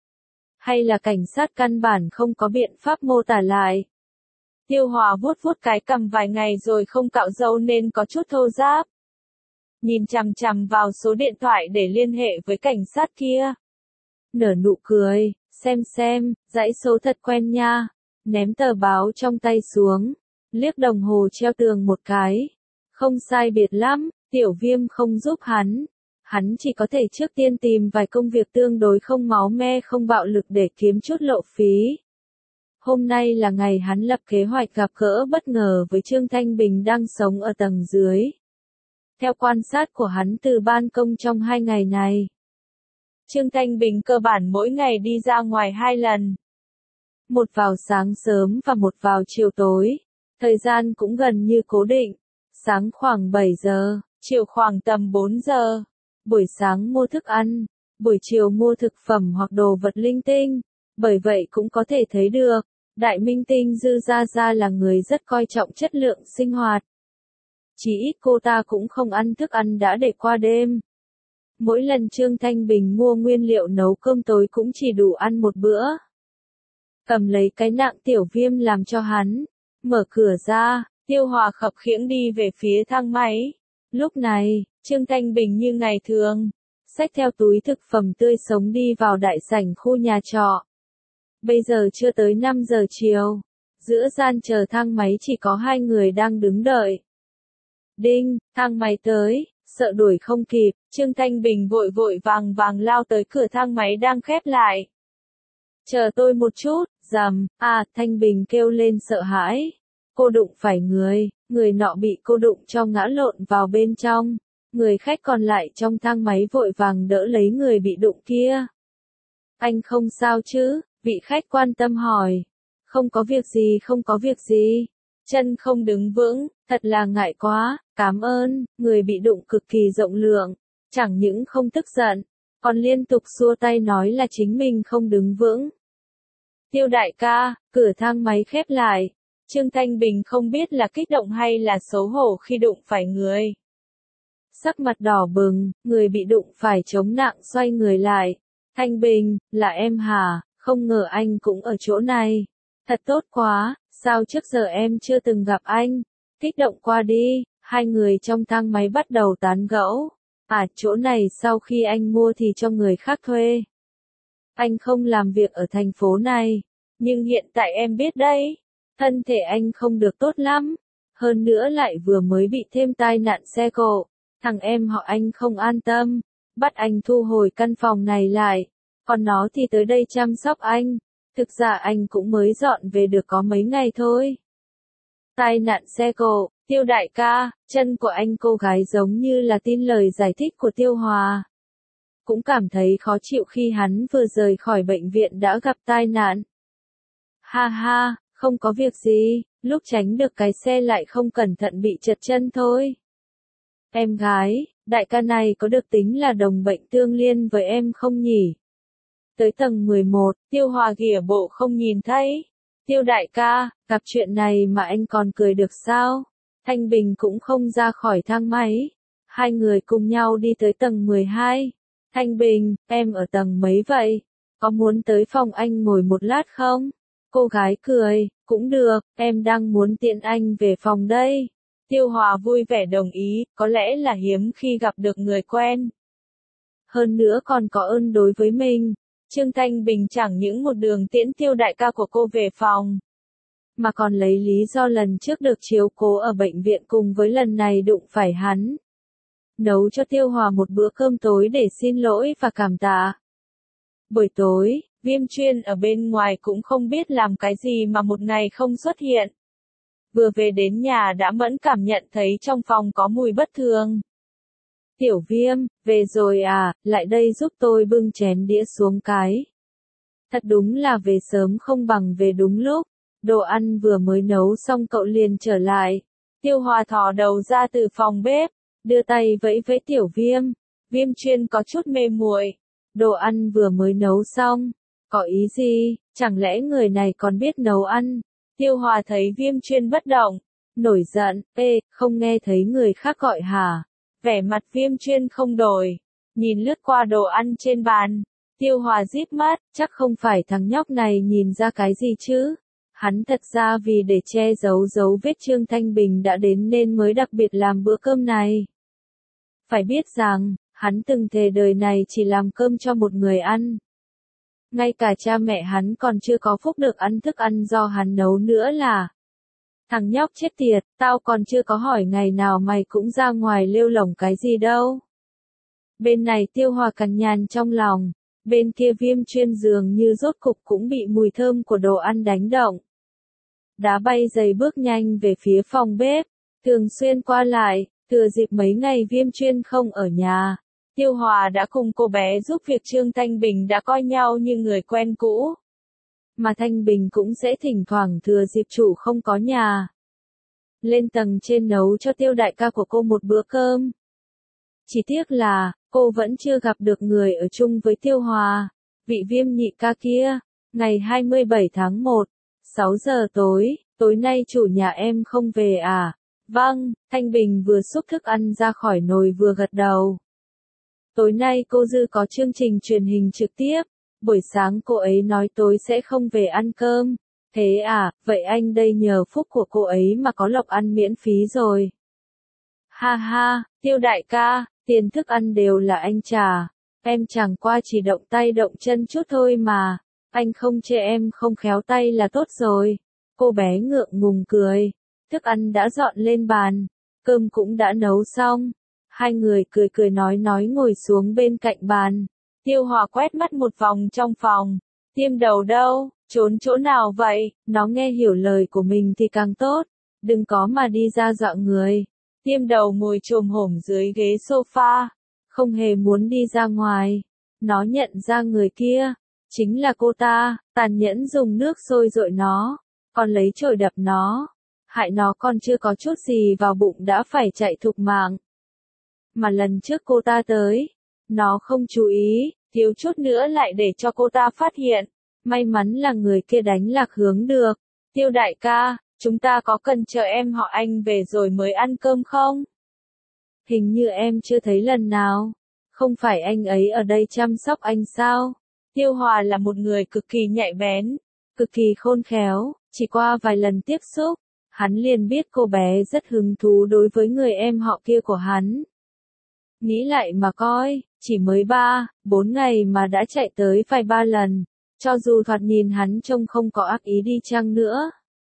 Hay là cảnh sát căn bản không có biện pháp mô tả lại? Tiêu Hòa vuốt vuốt cái cằm vài ngày rồi không cạo râu nên có chút thô ráp. Nhìn chằm chằm vào số điện thoại để liên hệ với cảnh sát kia. Nở nụ cười, Xem xem, dãy số thật quen nha. Ném tờ báo trong tay xuống. Liếc đồng hồ treo tường một cái. Không sai biệt lắm, Tiểu Viêm không giúp hắn. Hắn chỉ có thể trước tiên tìm vài công việc tương đối không máu me không bạo lực để kiếm chút lộ phí. Hôm nay là ngày hắn lập kế hoạch gặp gỡ bất ngờ với Trương Thanh Bình đang sống ở tầng dưới. Theo quan sát của hắn từ ban công trong hai ngày này, Trương Thanh Bình cơ bản mỗi ngày đi ra ngoài hai lần. Một vào sáng sớm và một vào chiều tối. Thời gian cũng gần như cố định. Sáng khoảng bảy giờ, chiều khoảng tầm bốn giờ. Buổi sáng mua thức ăn, buổi chiều mua thực phẩm hoặc đồ vật linh tinh. Bởi vậy cũng có thể thấy được, đại minh tinh Dư Gia Gia là người rất coi trọng chất lượng sinh hoạt. Chỉ ít cô ta cũng không ăn thức ăn đã để qua đêm. Mỗi lần Trương Thanh Bình mua nguyên liệu nấu cơm tối cũng chỉ đủ ăn một bữa. Cầm lấy cái nạng Tiểu Viêm làm cho hắn, mở cửa ra, Tiêu Hòa khập khiễng đi về phía thang máy. Lúc này, Trương Thanh Bình như ngày thường, xách theo túi thực phẩm tươi sống đi vào đại sảnh khu nhà trọ. Bây giờ chưa tới năm giờ chiều, giữa gian chờ thang máy chỉ có hai người đang đứng đợi. Đinh, thang máy tới, sợ đuổi không kịp, Trương Thanh Bình vội vội vàng vàng lao tới cửa thang máy đang khép lại. Chờ tôi một chút, rầm, à, Thanh Bình kêu lên sợ hãi. Cô đụng phải người, người nọ bị cô đụng cho ngã lộn vào bên trong. Người khách còn lại trong thang máy vội vàng đỡ lấy người bị đụng kia. Anh không sao chứ? Vị khách quan tâm hỏi. Không có việc gì, không có việc gì. Chân không đứng vững, thật là ngại quá, cảm ơn. Người bị đụng cực kỳ rộng lượng, chẳng những không tức giận, còn liên tục xua tay nói là chính mình không đứng vững. Tiêu đại ca, cửa thang máy khép lại. Trương Thanh Bình không biết là kích động hay là xấu hổ khi đụng phải người. Sắc mặt đỏ bừng, người bị đụng phải chống nặng xoay người lại. Thanh Bình, là em hả? Không ngờ anh cũng ở chỗ này. Thật tốt quá, sao trước giờ em chưa từng gặp anh? Kích động qua đi, hai người trong thang máy bắt đầu tán gẫu. À, chỗ này sau khi anh mua thì cho người khác thuê. Anh không làm việc ở thành phố này, nhưng hiện tại em biết đấy, thân thể anh không được tốt lắm. Hơn nữa lại vừa mới bị thêm tai nạn xe cộ. Thằng em họ anh không an tâm, bắt anh thu hồi căn phòng này lại. Còn nó thì tới đây chăm sóc anh. Thực ra anh cũng mới dọn về được có mấy ngày thôi. Tai nạn xe cộ, Tiêu đại ca, chân của anh. Cô gái giống như là tin lời giải thích của Tiêu Hòa. Cũng cảm thấy khó chịu khi hắn vừa rời khỏi bệnh viện đã gặp tai nạn. Ha ha, không có việc gì, lúc tránh được cái xe lại không cẩn thận bị trật chân thôi. Em gái, đại ca này có được tính là đồng bệnh tương liên với em không nhỉ? Tới tầng mười một, Tiêu Hòa ghỉa bộ không nhìn thấy. Tiêu đại ca, gặp chuyện này mà anh còn cười được sao? Thanh Bình cũng không ra khỏi thang máy. Hai người cùng nhau đi tới tầng mười hai. Thanh Bình, em ở tầng mấy vậy? Có muốn tới phòng anh ngồi một lát không? Cô gái cười, cũng được, em đang muốn tiện anh về phòng đây. Tiêu Hòa vui vẻ đồng ý, có lẽ là hiếm khi gặp được người quen. Hơn nữa còn có ơn đối với mình. Trương Thanh Bình chẳng những một đường tiễn Tiêu đại ca của cô về phòng, mà còn lấy lý do lần trước được chiếu cố ở bệnh viện cùng với lần này đụng phải hắn. Nấu cho Tiêu Hòa một bữa cơm tối để xin lỗi và cảm tạ. Buổi tối, Viêm Chuyên ở bên ngoài cũng không biết làm cái gì mà một ngày không xuất hiện. Vừa về đến nhà đã mẫn cảm nhận thấy trong phòng có mùi bất thường. Tiểu Viêm, về rồi à, lại đây giúp tôi bưng chén đĩa xuống cái. Thật đúng là về sớm không bằng về đúng lúc. Đồ ăn vừa mới nấu xong cậu liền trở lại. Tiêu Hòa thò đầu ra từ phòng bếp, đưa tay vẫy vẫy Tiểu Viêm. Viêm Chuyên có chút mê muội. Đồ ăn vừa mới nấu xong. Có ý gì, chẳng lẽ người này còn biết nấu ăn? Tiêu Hòa thấy Viêm Chuyên bất động, nổi giận, ê, không nghe thấy người khác gọi hả? Vẻ mặt Viêm Chuyên không đổi, nhìn lướt qua đồ ăn trên bàn. Tiêu Hòa díp mắt, chắc không phải thằng nhóc này nhìn ra cái gì chứ? Hắn thật ra vì để che giấu dấu vết Trương Thanh Bình đã đến nên mới đặc biệt làm bữa cơm này. Phải biết rằng, hắn từng thề đời này chỉ làm cơm cho một người ăn. Ngay cả cha mẹ hắn còn chưa có phúc được ăn thức ăn do hắn nấu nữa là. Thằng nhóc chết tiệt, tao còn chưa có hỏi ngày nào mày cũng ra ngoài lêu lổng cái gì đâu. Bên này Tiêu Hòa cằn nhằn trong lòng, bên kia Viêm Chuyên dường như rốt cục cũng bị mùi thơm của đồ ăn đánh động. Đá bay giày bước nhanh về phía phòng bếp, thường xuyên qua lại, thừa dịp mấy ngày Viêm Chuyên không ở nhà. Tiêu Hòa đã cùng cô bé giúp việc Trương Thanh Bình đã coi nhau như người quen cũ. Mà Thanh Bình cũng sẽ thỉnh thoảng thừa dịp chủ không có nhà. Lên tầng trên nấu cho Tiêu đại ca của cô một bữa cơm. Chỉ tiếc là, cô vẫn chưa gặp được người ở chung với Tiêu Hòa, vị Viêm nhị ca kia. Ngày hai mươi bảy tháng một, sáu giờ tối, tối nay chủ nhà em không về à? Vâng, Thanh Bình vừa xúc thức ăn ra khỏi nồi vừa gật đầu. Tối nay cô Dư có chương trình truyền hình trực tiếp, buổi sáng cô ấy nói tối sẽ không về ăn cơm. Thế à, vậy anh đây nhờ phúc của cô ấy mà có lộc ăn miễn phí rồi. Ha ha, Tiêu đại ca, tiền thức ăn đều là anh trả, em chẳng qua chỉ động tay động chân chút thôi mà, anh không chê em không khéo tay là tốt rồi. Cô bé ngượng ngùng cười, thức ăn đã dọn lên bàn, cơm cũng đã nấu xong. Hai người cười cười nói nói ngồi xuống bên cạnh bàn. Tiêu Hòa quét mắt một vòng trong phòng. Tiêm đầu đâu, trốn chỗ nào vậy? Nó nghe hiểu lời của mình thì càng tốt. Đừng có mà đi ra dọa người. Tiêm đầu ngồi chồm hổm dưới ghế sofa. Không hề muốn đi ra ngoài. Nó nhận ra người kia. Chính là cô ta, tàn nhẫn dùng nước sôi dội nó. Còn lấy chổi đập nó. Hại nó còn chưa có chút gì vào bụng đã phải chạy thục mạng. Mà lần trước cô ta tới, nó không chú ý, thiếu chút nữa lại để cho cô ta phát hiện. May mắn là người kia đánh lạc hướng được. Tiêu đại ca, chúng ta có cần chờ em họ Anh về rồi mới ăn cơm không? Hình như em chưa thấy lần nào. Không phải anh ấy ở đây chăm sóc anh sao? Tiêu Hòa là một người cực kỳ nhạy bén, cực kỳ khôn khéo, chỉ qua vài lần tiếp xúc, hắn liền biết cô bé rất hứng thú đối với người em họ kia của hắn. Nghĩ lại mà coi, chỉ mới ba, bốn ngày mà đã chạy tới vài ba lần, cho dù thoạt nhìn hắn trông không có ác ý đi chăng nữa.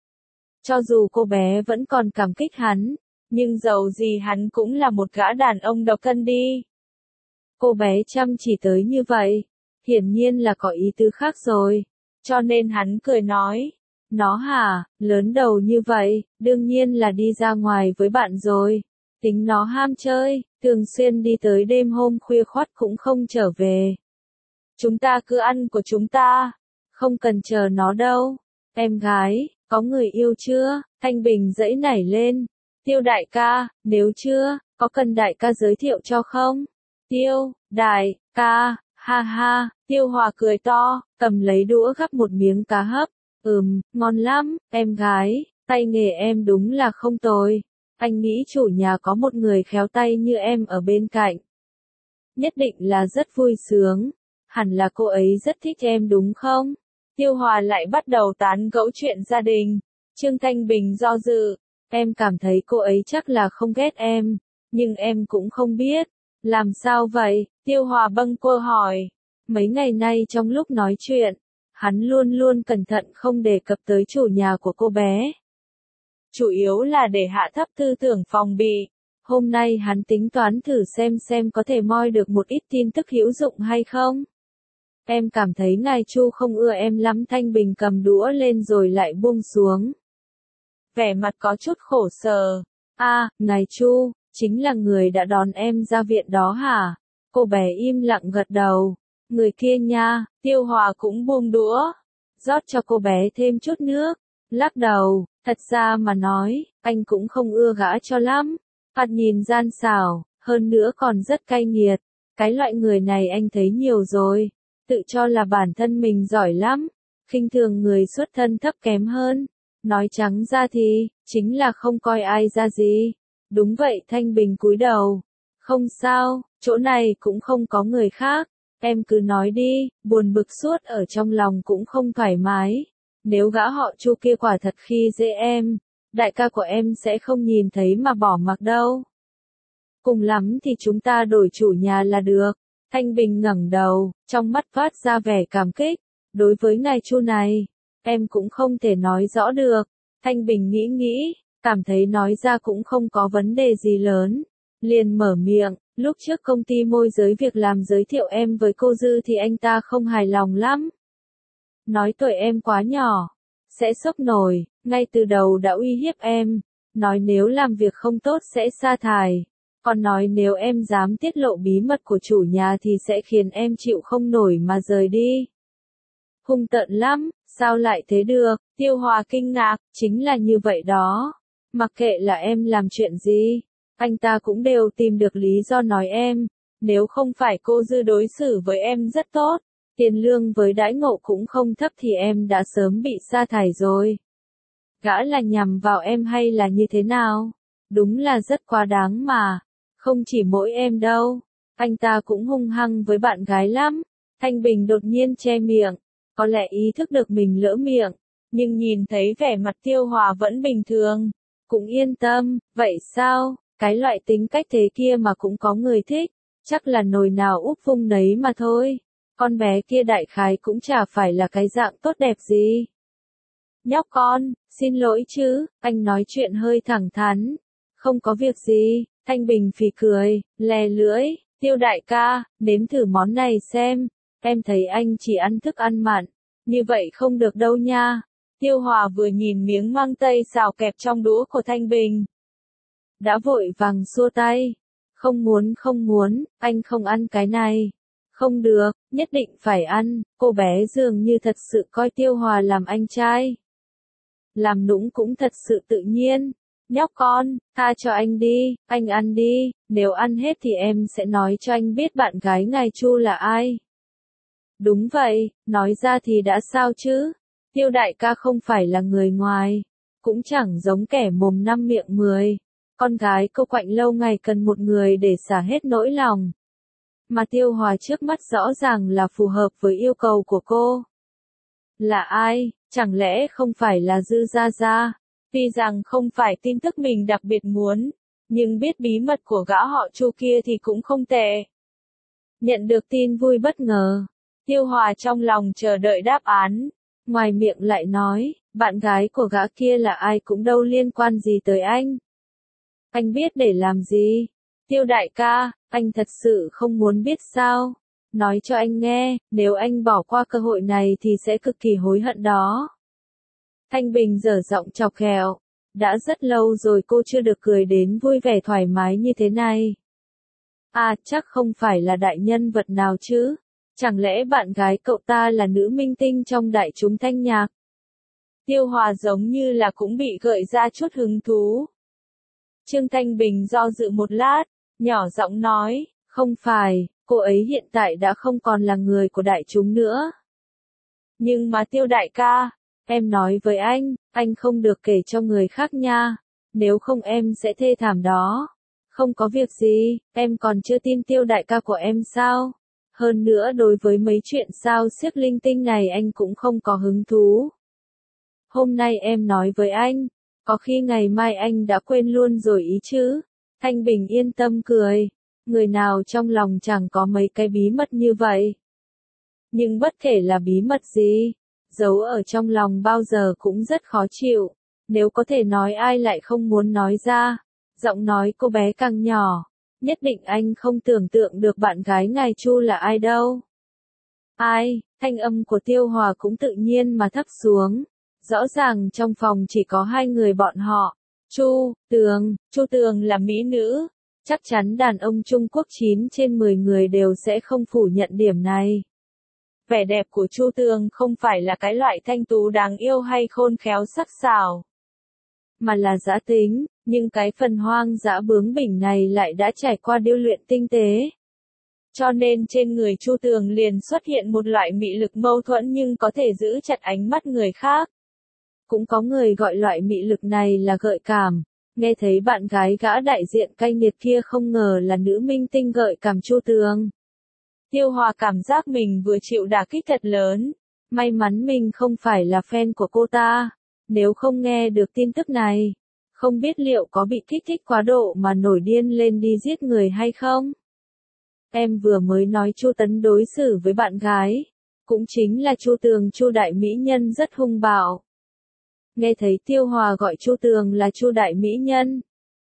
Cho dù cô bé vẫn còn cảm kích hắn, nhưng dầu gì hắn cũng là một gã đàn ông độc thân đi. Cô bé chăm chỉ tới như vậy, hiển nhiên là có ý tứ khác rồi, cho nên hắn cười nói, nó hả, lớn đầu như vậy, đương nhiên là đi ra ngoài với bạn rồi. Tính nó ham chơi, thường xuyên đi tới đêm hôm khuya khoắt cũng không trở về. Chúng ta cứ ăn của chúng ta, không cần chờ nó đâu. Em gái, có người yêu chưa? Thanh Bình giãy nảy lên. Tiêu đại ca, nếu chưa, có cần đại ca giới thiệu cho không? Tiêu, đại, ca, ha ha, Tiêu Hòa cười to, cầm lấy đũa gắp một miếng cá hấp. Ừm, ngon lắm, em gái, tay nghề em đúng là không tồi. Anh nghĩ chủ nhà có một người khéo tay như em ở bên cạnh. Nhất định là rất vui sướng. Hẳn là cô ấy rất thích em đúng không? Tiêu Hòa lại bắt đầu tán gẫu chuyện gia đình. Trương Thanh Bình do dự. Em cảm thấy cô ấy chắc là không ghét em. Nhưng em cũng không biết. Làm sao vậy? Tiêu Hòa bâng quơ hỏi. Mấy ngày nay trong lúc nói chuyện, hắn luôn luôn cẩn thận không đề cập tới chủ nhà của cô bé. Chủ yếu là để hạ thấp tư tưởng phòng bị. Hôm nay hắn tính toán thử xem xem có thể moi được một ít tin tức hữu dụng hay không. Em cảm thấy ngài Chu không ưa em lắm. Thanh Bình cầm đũa lên rồi lại buông xuống. Vẻ mặt có chút khổ sở. À, ngài Chu, chính là người đã đón em ra viện đó hả? Cô bé im lặng gật đầu. Người kia nha, Tiêu Hòa cũng buông đũa. Rót cho cô bé thêm chút nước. Lắc đầu, thật ra mà nói, anh cũng không ưa gã cho lắm. Thoạt nhìn gian xảo, hơn nữa còn rất cay nghiệt. Cái loại người này anh thấy nhiều rồi. Tự cho là bản thân mình giỏi lắm. Khinh thường người xuất thân thấp kém hơn. Nói trắng ra thì, chính là không coi ai ra gì. Đúng vậy. Thanh Bình cúi đầu. Không sao, chỗ này cũng không có người khác. Em cứ nói đi, buồn bực suốt ở trong lòng cũng không thoải mái. Nếu gã họ Chu kia quả thật khi dễ em, đại ca của em sẽ không nhìn thấy mà bỏ mặc đâu. Cùng lắm thì chúng ta đổi chủ nhà là được. Thanh Bình ngẩng đầu, trong mắt phát ra vẻ cảm kích. Đối với ngài Chu này, em cũng không thể nói rõ được. Thanh Bình nghĩ nghĩ, cảm thấy nói ra cũng không có vấn đề gì lớn. Liền mở miệng, lúc trước công ty môi giới việc làm giới thiệu em với cô Dư thì anh ta không hài lòng lắm. Nói tuổi em quá nhỏ, sẽ sốc nổi, ngay từ đầu đã uy hiếp em. Nói nếu làm việc không tốt sẽ sa thải. Còn nói nếu em dám tiết lộ bí mật của chủ nhà thì sẽ khiến em chịu không nổi mà rời đi. Hung tợn lắm, sao lại thế được? Tiêu Hòa kinh ngạc, chính là như vậy đó. Mặc kệ là em làm chuyện gì, anh ta cũng đều tìm được lý do nói em. Nếu không phải cô Dư đối xử với em rất tốt, tiền lương với đãi ngộ cũng không thấp thì em đã sớm bị sa thải rồi. Gã là nhằm vào em hay là như thế nào? Đúng là rất quá đáng mà. Không chỉ mỗi em đâu, anh ta cũng hung hăng với bạn gái lắm. Thanh Bình đột nhiên che miệng, có lẽ ý thức được mình lỡ miệng, nhưng nhìn thấy vẻ mặt Tiêu Hòa vẫn bình thường, cũng yên tâm. Vậy sao, cái loại tính cách thế kia mà cũng có người thích, chắc là nồi nào úp vung nấy mà thôi. Con bé kia đại khái cũng chả phải là cái dạng tốt đẹp gì. Nhóc con, xin lỗi chứ, anh nói chuyện hơi thẳng thắn. Không có việc gì. Thanh Bình phì cười, lè lưỡi, Tiêu đại ca, nếm thử món này xem, em thấy anh chỉ ăn thức ăn mặn, như vậy không được đâu nha. Tiêu Hòa vừa nhìn miếng măng tây xào kẹp trong đũa của Thanh Bình, đã vội vàng xua tay, không muốn không muốn, anh không ăn cái này. Không được, nhất định phải ăn. Cô bé dường như thật sự coi Tiêu Hòa làm anh trai. Làm nũng cũng thật sự tự nhiên. Nhóc con, tha cho anh đi, anh ăn đi, nếu ăn hết thì em sẽ nói cho anh biết bạn gái ngài Chu là ai. Đúng vậy, nói ra thì đã sao chứ, Tiêu đại ca không phải là người ngoài, cũng chẳng giống kẻ mồm năm miệng mười. Con gái cô Quạnh lâu ngày cần một người để xả hết nỗi lòng. Mà Tiêu Hòa trước mắt rõ ràng là phù hợp với yêu cầu của cô. Là ai, chẳng lẽ không phải là Dư Gia Gia? Tuy rằng không phải tin tức mình đặc biệt muốn, nhưng biết bí mật của gã họ Chu kia thì cũng không tệ. Nhận được tin vui bất ngờ, Tiêu Hòa trong lòng chờ đợi đáp án, ngoài miệng lại nói, bạn gái của gã kia là ai cũng đâu liên quan gì tới anh. Anh biết để làm gì? Tiêu đại ca, anh thật sự không muốn biết sao? Nói cho anh nghe, nếu anh bỏ qua cơ hội này thì sẽ cực kỳ hối hận đó. Thanh Bình dở giọng chọc ghẹo, đã rất lâu rồi cô chưa được cười đến vui vẻ thoải mái như thế này. À, chắc không phải là đại nhân vật nào chứ? Chẳng lẽ bạn gái cậu ta là nữ minh tinh trong đại chúng thanh nhạc? Tiêu Hòa giống như là cũng bị gợi ra chút hứng thú. Trương Thanh Bình do dự một lát, nhỏ giọng nói, không phải, cô ấy hiện tại đã không còn là người của đại chúng nữa. Nhưng mà Tiêu đại ca, em nói với anh, anh không được kể cho người khác nha, nếu không em sẽ thê thảm đó. Không có việc gì, em còn chưa tin Tiêu đại ca của em sao? Hơn nữa đối với mấy chuyện sao xiếc linh tinh này anh cũng không có hứng thú. Hôm nay em nói với anh, có khi ngày mai anh đã quên luôn rồi ý chứ. Thanh Bình yên tâm cười, người nào trong lòng chẳng có mấy cái bí mật như vậy. Nhưng bất kể là bí mật gì, giấu ở trong lòng bao giờ cũng rất khó chịu, nếu có thể nói ai lại không muốn nói ra. Giọng nói cô bé càng nhỏ, nhất định anh không tưởng tượng được bạn gái ngài Chu là ai đâu. Ai, thanh âm của Tiêu Hòa cũng tự nhiên mà thấp xuống. Rõ ràng trong phòng chỉ có hai người bọn họ. Chu Tường, Chu Tường là mỹ nữ. Chắc chắn đàn ông Trung Quốc chín trên mười người đều sẽ không phủ nhận điểm này. Vẻ đẹp của Chu Tường không phải là cái loại thanh tú đáng yêu hay khôn khéo sắc sảo, mà là dã tính, nhưng cái phần hoang dã bướng bỉnh này lại đã trải qua điêu luyện tinh tế. Cho nên trên người Chu Tường liền xuất hiện một loại mị lực mâu thuẫn nhưng có thể giữ chặt ánh mắt người khác. Cũng có người gọi loại mị lực này là gợi cảm. Nghe thấy bạn gái gã đại diện cay nghiệt kia không ngờ là nữ minh tinh gợi cảm Chu Tường. Tiêu Hòa cảm giác mình vừa chịu đả kích thật lớn. May mắn mình không phải là fan của cô ta. Nếu không nghe được tin tức này, không biết liệu có bị kích thích quá độ mà nổi điên lên đi giết người hay không. em vừa mới nói Chu Tấn đối xử với bạn gái, cũng chính là Chu Tường Chu đại mỹ nhân rất hung bạo. Nghe thấy Tiêu Hòa gọi Chu Tường là Chu đại mỹ nhân,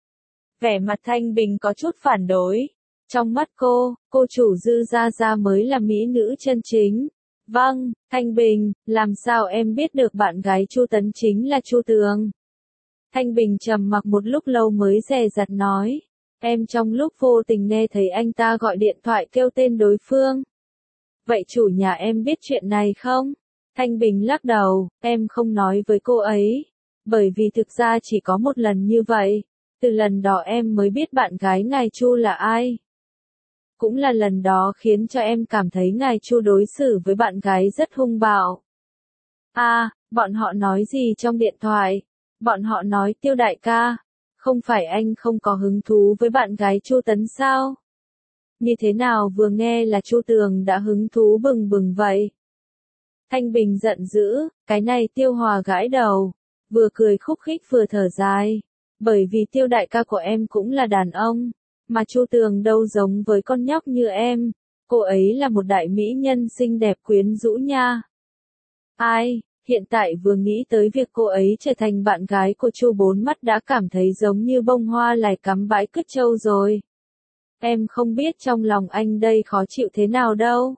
vẻ mặt Thanh Bình có chút phản đối. Trong mắt cô, cô chủ Dư Gia Gia mới là mỹ nữ chân chính. Vâng, Thanh Bình, làm sao em biết được bạn gái Chu Tấn chính là Chu Tường? Thanh Bình trầm mặc một lúc lâu mới dè dặt nói, em trong lúc vô tình nghe thấy anh ta gọi điện thoại kêu tên đối phương. Vậy chủ nhà em biết chuyện này không? Thanh Bình lắc đầu, em không nói với cô ấy, bởi vì thực ra chỉ có một lần như vậy, từ lần đó em mới biết bạn gái ngài Chu là ai. Cũng là lần đó khiến cho em cảm thấy ngài Chu đối xử với bạn gái rất hung bạo. À, bọn họ nói gì trong điện thoại? Bọn họ nói Tiêu đại ca, không phải anh không có hứng thú với bạn gái Chu Tấn sao? Như thế nào vừa nghe là Chu Tường đã hứng thú bừng bừng vậy? Thanh Bình giận dữ, cái này Tiêu Hòa gãi đầu, vừa cười khúc khích vừa thở dài, bởi vì Tiêu đại ca của em cũng là đàn ông, mà Chu Tường đâu giống với con nhóc như em, cô ấy là một đại mỹ nhân xinh đẹp quyến rũ nha. Ai, hiện tại vừa nghĩ tới việc cô ấy trở thành bạn gái của Chu Bốn Mắt đã cảm thấy giống như bông hoa lại cắm bãi cứt trâu rồi. Em không biết trong lòng anh đây khó chịu thế nào đâu.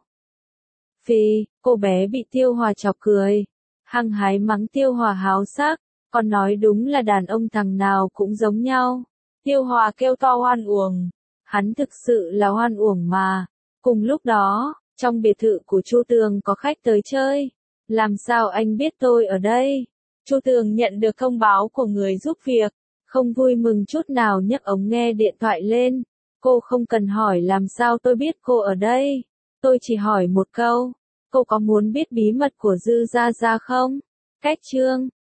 Phi, cô bé bị Tiêu Hòa chọc cười, hăng hái mắng Tiêu Hòa háo sắc, còn nói đúng là đàn ông thằng nào cũng giống nhau. Tiêu Hòa kêu to hoan uổng, hắn thực sự là hoan uổng mà. Cùng lúc đó, trong biệt thự của Chu Tường có khách tới chơi. Làm sao anh biết tôi ở đây? Chu Tường nhận được thông báo của người giúp việc, không vui mừng chút nào nhấc ống nghe điện thoại lên. Cô không cần hỏi làm sao tôi biết cô ở đây. Tôi chỉ hỏi một câu, cô có muốn biết bí mật của Dư Gia Gia không? Cách chương